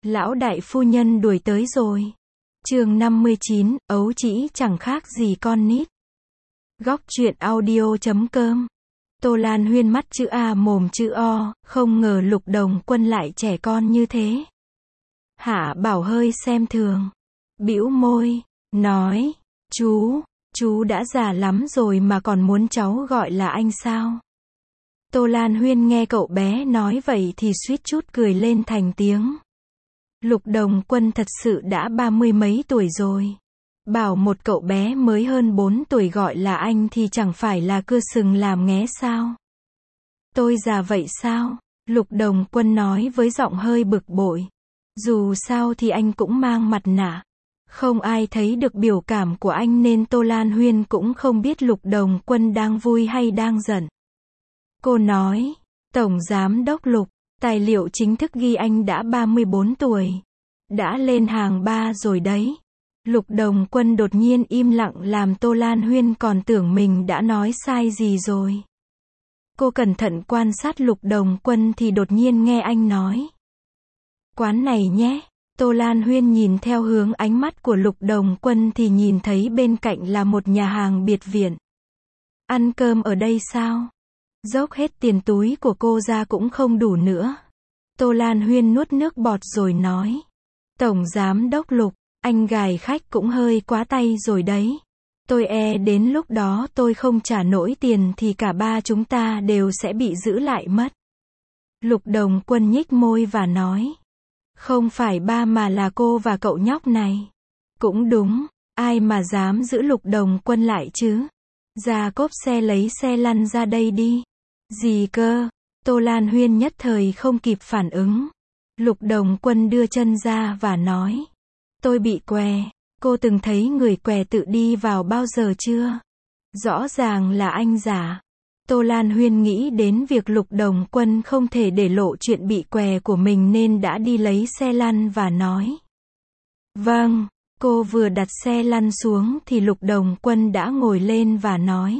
Lão đại phu nhân đuổi tới rồi. Chương 59, ấu trĩ chẳng khác gì con nít. Góc truyện audio.com. Tô Lan Huyên mắt chữ A mồm chữ O, không ngờ Lục Đồng Quân lại trẻ con như thế. Hạ Bảo hơi xem thường, bĩu môi, nói, chú đã già lắm rồi mà còn muốn cháu gọi là anh sao? Tô Lan Huyên nghe cậu bé nói vậy thì suýt chút cười lên thành tiếng. Lục Đồng Quân thật sự đã 30 mấy tuổi rồi. Bảo một cậu bé mới hơn 4 tuổi gọi là anh thì chẳng phải là cưa sừng làm nghé sao? Tôi già vậy sao? Lục Đồng Quân nói với giọng hơi bực bội. Dù sao thì anh cũng mang mặt nạ. Không ai thấy được biểu cảm của anh nên Tô Lan Huyên cũng không biết Lục Đồng Quân đang vui hay đang giận. Cô nói, Tổng Giám Đốc Lục, tài liệu chính thức ghi anh đã 34 tuổi. Đã lên hàng 3 rồi đấy. Lục Đồng Quân đột nhiên im lặng làm Tô Lan Huyên còn tưởng mình đã nói sai gì rồi. Cô cẩn thận quan sát Lục Đồng Quân thì đột nhiên nghe anh nói. Quán này nhé. Tô Lan Huyên nhìn theo hướng ánh mắt của Lục Đồng Quân thì nhìn thấy bên cạnh là một nhà hàng biệt viện. Ăn cơm ở đây sao? Dốc hết tiền túi của cô ra cũng không đủ nữa. Tô Lan Huyên nuốt nước bọt rồi nói. Tổng Giám Đốc Lục, anh gài khách cũng hơi quá tay rồi đấy. Tôi đến lúc đó tôi không trả nổi tiền thì cả ba chúng ta đều sẽ bị giữ lại mất. Lục Đồng Quân nhếch môi và nói. Không phải ba mà là cô và cậu nhóc này. Cũng đúng, ai mà dám giữ Lục Đồng Quân lại chứ? Ra cốp xe lấy xe lăn ra đây đi. Gì cơ? Tô Lan Huyên nhất thời không kịp phản ứng. Lục Đồng Quân đưa chân ra và nói. Tôi bị què. Cô từng thấy người què tự đi vào bao giờ chưa? Rõ ràng là anh giả. Tô Lan Huyên nghĩ đến việc Lục Đồng Quân không thể để lộ chuyện bị què của mình nên đã đi lấy xe lăn và nói. Vâng, cô vừa đặt xe lăn xuống thì Lục Đồng Quân đã ngồi lên và nói.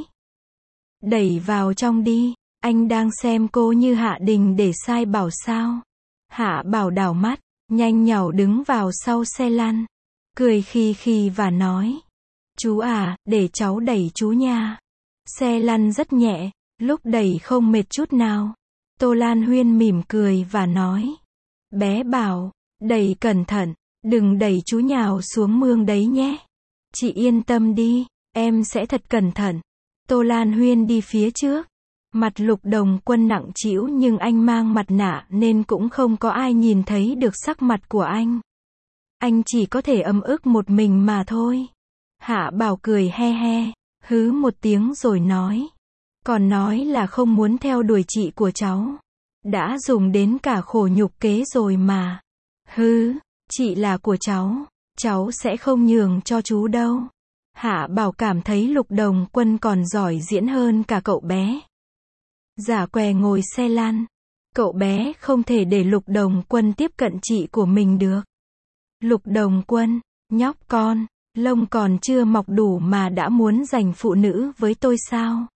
Đẩy vào trong đi, anh đang xem cô như Hạ Đình để sai bảo sao? Hạ Bảo đảo mắt, nhanh nhảu đứng vào sau xe lăn, cười khì khì và nói. Chú à, để cháu đẩy chú nha. Xe lăn rất nhẹ, lúc đẩy không mệt chút nào. Tô Lan Huyên mỉm cười và nói. Bé Bảo, đẩy cẩn thận, đừng đẩy chú nhào xuống mương đấy nhé. Chị yên tâm đi, em sẽ thật cẩn thận. Tô Lan Huyên đi phía trước. Mặt Lục Đồng Quân nặng trĩu nhưng anh mang mặt nạ nên cũng không có ai nhìn thấy được sắc mặt của anh. Anh chỉ có thể ấm ức một mình mà thôi. Hạ Bảo cười he he, hứ một tiếng rồi nói. Còn nói là không muốn theo đuổi chị của cháu. Đã dùng đến cả khổ nhục kế rồi mà. Hứ, chị là của cháu sẽ không nhường cho chú đâu. Hạ Bảo cảm thấy Lục Đồng Quân còn giỏi diễn hơn cả cậu bé. Giả què ngồi xe lăn. Cậu bé không thể để Lục Đồng Quân tiếp cận chị của mình được. Lục Đồng Quân, nhóc con, lông còn chưa mọc đủ mà đã muốn giành phụ nữ với tôi sao?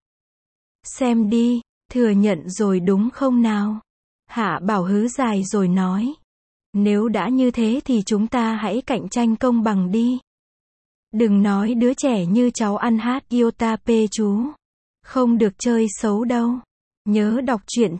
Xem đi, thừa nhận rồi đúng không nào? Hạ Bảo hứ dài rồi nói. Nếu đã như thế thì chúng ta hãy cạnh tranh công bằng đi. Đừng nói đứa trẻ như cháu ăn hát Yotape chú. Không được chơi xấu đâu. Nhớ đọc truyện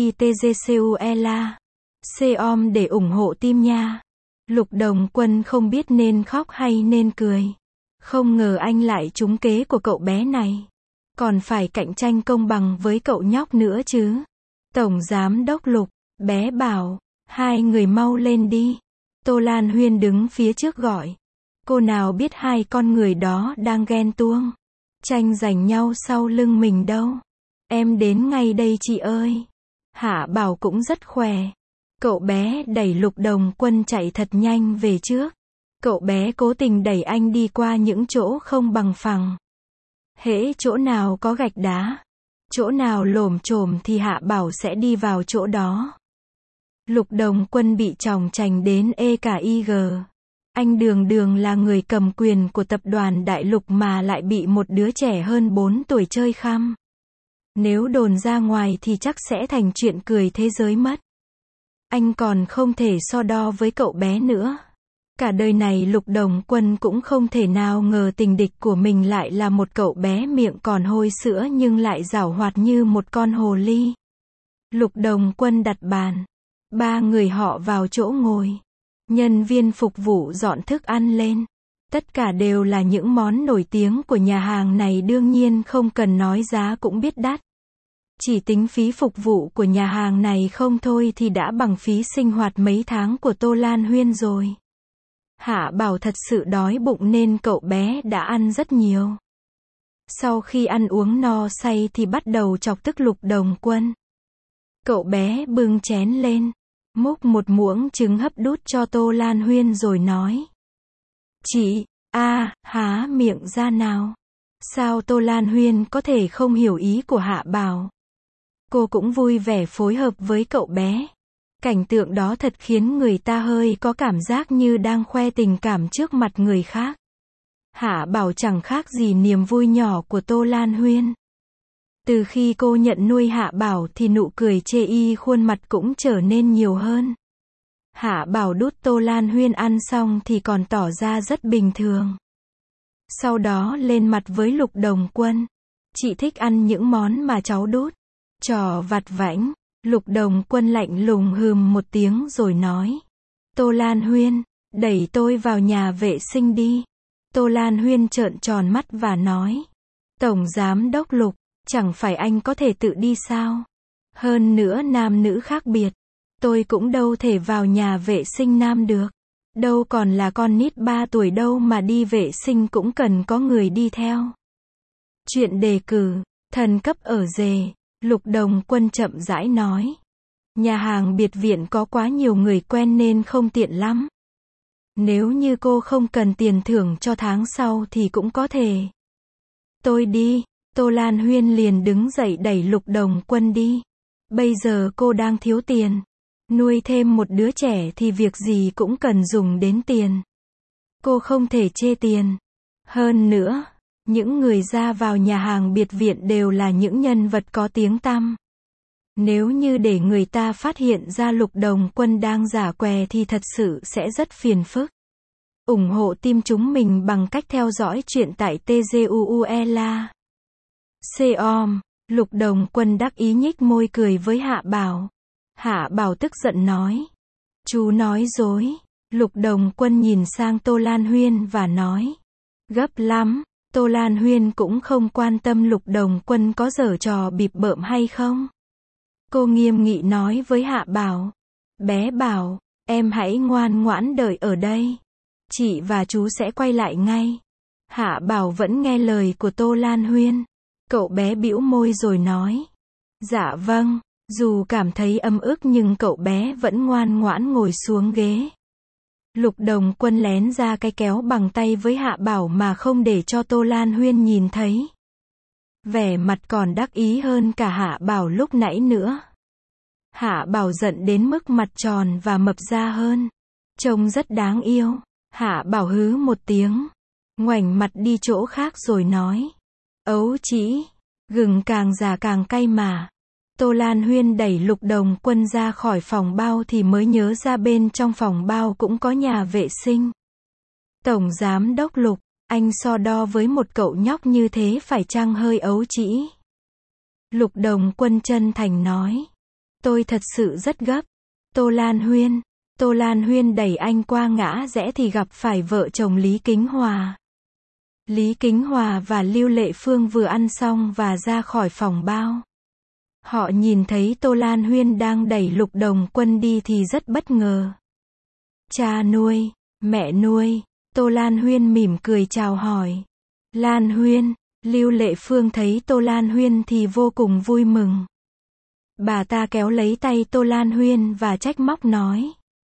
CITGCUELA. Com để ủng hộ team nha. Lục Đồng Quân không biết nên khóc hay nên cười. Không ngờ anh lại trúng kế của cậu bé này. Còn phải cạnh tranh công bằng với cậu nhóc nữa chứ. Tổng Giám Đốc Lục, bé Bảo, hai người mau lên đi. Tô Lan Huyên đứng phía trước gọi. Cô nào biết hai con người đó đang ghen tuông, tranh giành nhau sau lưng mình đâu. Em đến ngay đây chị ơi. Hạ Bảo cũng rất khỏe. Cậu bé đẩy Lục Đồng Quân chạy thật nhanh về trước. Cậu bé cố tình đẩy anh đi qua những chỗ không bằng phẳng. Hễ chỗ nào có gạch đá, chỗ nào lổm chổm thì Hạ Bảo sẽ đi vào chỗ đó. Lục Đồng Quân bị chòng chành đến cả IG. Anh đường là người cầm quyền của tập đoàn Đại Lục mà lại bị một đứa trẻ hơn 4 tuổi chơi khăm. Nếu đồn ra ngoài thì chắc sẽ thành chuyện cười thế giới mất. anh còn không thể so đo với cậu bé nữa. Cả đời này Lục Đồng Quân cũng không thể nào ngờ tình địch của mình lại là một cậu bé miệng còn hôi sữa nhưng lại giảo hoạt như một con hồ ly. Lục Đồng Quân đặt bàn. 3 người họ vào chỗ ngồi. Nhân viên phục vụ dọn thức ăn lên. Tất cả đều là những món nổi tiếng của nhà hàng này, đương nhiên không cần nói giá cũng biết đắt. Chỉ tính phí phục vụ của nhà hàng này không thôi thì đã bằng phí sinh hoạt mấy tháng của Tô Lan Huyên rồi. Hạ Bảo thật sự đói bụng nên cậu bé đã ăn rất nhiều. Sau khi ăn uống no say thì bắt đầu chọc tức Lục Đồng Quân. Cậu bé bưng chén lên, múc một muỗng trứng hấp đút cho Tô Lan Huyên rồi nói. Chị, há miệng ra nào. Sao Tô Lan Huyên có thể không hiểu ý của Hạ Bảo. Cô cũng vui vẻ phối hợp với cậu bé. Cảnh tượng đó thật khiến người ta hơi có cảm giác như đang khoe tình cảm trước mặt người khác. Hạ Bảo chẳng khác gì niềm vui nhỏ của Tô Lan Huyên. Từ khi cô nhận nuôi Hạ Bảo thì nụ cười chê y khuôn mặt cũng trở nên nhiều hơn. Hạ Bảo đút Tô Lan Huyên ăn xong thì còn tỏ ra rất bình thường. Sau đó lên mặt với Lục Đồng Quân. Chị thích ăn những món mà cháu đút. Trò vặt vãnh. Lục Đồng Quân lạnh lùng hừm một tiếng rồi nói. Tô Lan Huyên, đẩy tôi vào nhà vệ sinh đi. Tô Lan Huyên trợn tròn mắt và nói. Tổng Giám đốc Lục, chẳng phải anh có thể tự đi sao? Hơn nữa nam nữ khác biệt. Tôi cũng đâu thể vào nhà vệ sinh nam được. Đâu còn là con nít 3 tuổi đâu mà đi vệ sinh cũng cần có người đi theo. Chuyện đề cử, thần cấp ở Dề. Lục Đồng Quân chậm rãi nói. Nhà hàng biệt viện có quá nhiều người quen nên không tiện lắm. Nếu như cô không cần tiền thưởng cho tháng sau thì cũng có thể. Tôi đi. Tô Lan Huyên liền đứng dậy đẩy Lục Đồng Quân đi. Bây giờ cô đang thiếu tiền. Nuôi thêm một đứa trẻ thì việc gì cũng cần dùng đến tiền. Cô không thể chê tiền. Hơn nữa, những người ra vào nhà hàng biệt viện đều là những nhân vật có tiếng tăm. Nếu như để người ta phát hiện ra Lục Đồng Quân đang giả què thì thật sự sẽ rất phiền phức. Ủng hộ team chúng mình bằng cách theo dõi chuyện tại TGUUELA. Com. Lục Đồng Quân đắc ý nhếch môi cười với Hạ Bảo. Hạ Bảo tức giận nói. Chú nói dối. Lục Đồng Quân nhìn sang Tô Lan Huyên và nói. Gấp lắm. Tô Lan Huyên cũng không quan tâm Lục Đồng Quân có giở trò bịp bợm hay không. Cô nghiêm nghị nói với Hạ Bảo. Bé Bảo, em hãy ngoan ngoãn đợi ở đây. Chị và chú sẽ quay lại ngay. Hạ Bảo vẫn nghe lời của Tô Lan Huyên. Cậu bé bĩu môi rồi nói. Dạ vâng. Dù cảm thấy ấm ức nhưng cậu bé vẫn ngoan ngoãn ngồi xuống ghế. Lục Đồng Quân lén ra cái kéo bằng tay với Hạ Bảo mà không để cho Tô Lan Huyên nhìn thấy. Vẻ mặt còn đắc ý hơn cả Hạ Bảo lúc nãy nữa. Hạ Bảo giận đến mức mặt tròn và mập ra hơn. Trông rất đáng yêu. Hạ Bảo hứ một tiếng. Ngoảnh mặt đi chỗ khác rồi nói. Ấu chỉ, gừng càng già càng cay mà. Tô Lan Huyên đẩy Lục Đồng Quân ra khỏi phòng bao thì mới nhớ ra bên trong phòng bao cũng có nhà vệ sinh. Tổng Giám đốc Lục, anh so đo với một cậu nhóc như thế phải chăng hơi ấu trĩ? Lục Đồng Quân chân thành nói. Tôi thật sự rất gấp. Tô Lan Huyên đẩy anh qua ngã rẽ thì gặp phải vợ chồng Lý Kính Hòa. Lý Kính Hòa và Lưu Lệ Phương vừa ăn xong và ra khỏi phòng bao. Họ nhìn thấy Tô Lan Huyên đang đẩy Lục Đồng Quân đi thì rất bất ngờ. Cha nuôi, mẹ nuôi, Tô Lan Huyên mỉm cười chào hỏi. Lan Huyên, Lưu Lệ Phương thấy Tô Lan Huyên thì vô cùng vui mừng. Bà ta kéo lấy tay Tô Lan Huyên và trách móc nói.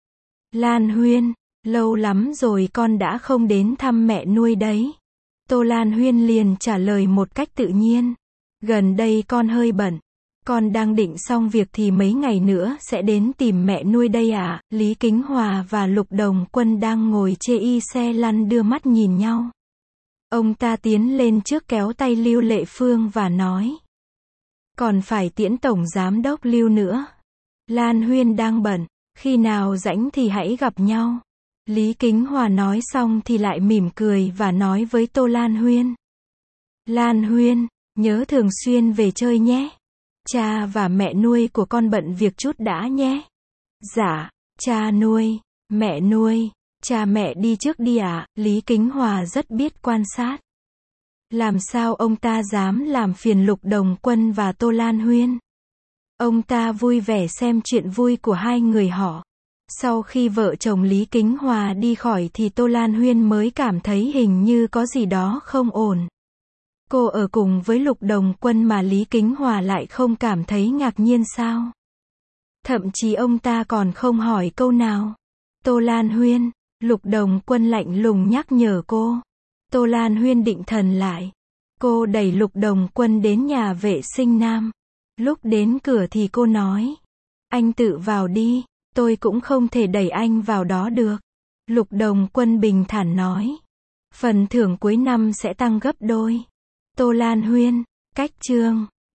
Lan Huyên, lâu lắm rồi con đã không đến thăm mẹ nuôi đấy. Tô Lan Huyên liền trả lời một cách tự nhiên. Gần đây con hơi bận. Con đang định xong việc thì mấy ngày nữa sẽ đến tìm mẹ nuôi đây ạ. Lý Kính Hòa và Lục Đồng Quân đang ngồi chê y xe lăn đưa mắt nhìn nhau. Ông ta tiến lên trước kéo tay Lưu Lệ Phương và nói. Còn phải tiễn Tổng Giám đốc Lưu nữa. Lan Huyên đang bận. Khi nào rảnh thì hãy gặp nhau. Lý Kính Hòa nói xong thì lại mỉm cười và nói với Tô Lan Huyên. Lan Huyên, nhớ thường xuyên về chơi nhé. Cha và mẹ nuôi của con bận việc chút đã nhé. Dạ, cha nuôi, mẹ nuôi, cha mẹ đi trước đi ạ. Lý Kính Hòa rất biết quan sát. Làm sao ông ta dám làm phiền Lục Đồng Quân và Tô Lan Huyên. Ông ta vui vẻ xem chuyện vui của hai người họ. Sau khi vợ chồng Lý Kính Hòa đi khỏi thì Tô Lan Huyên mới cảm thấy hình như có gì đó không ổn. Cô ở cùng với Lục Đồng Quân mà Lý Kính Hòa lại không cảm thấy ngạc nhiên sao? Thậm chí ông ta còn không hỏi câu nào. Tô Lan Huyên, Lục Đồng Quân lạnh lùng nhắc nhở cô. Tô Lan Huyên định thần lại. Cô đẩy Lục Đồng Quân đến nhà vệ sinh nam. Lúc đến cửa thì cô nói. Anh tự vào đi, tôi cũng không thể đẩy anh vào đó được. Lục Đồng Quân bình thản nói. Phần thưởng cuối năm sẽ tăng gấp đôi. Tô Lan Huyên, cách chương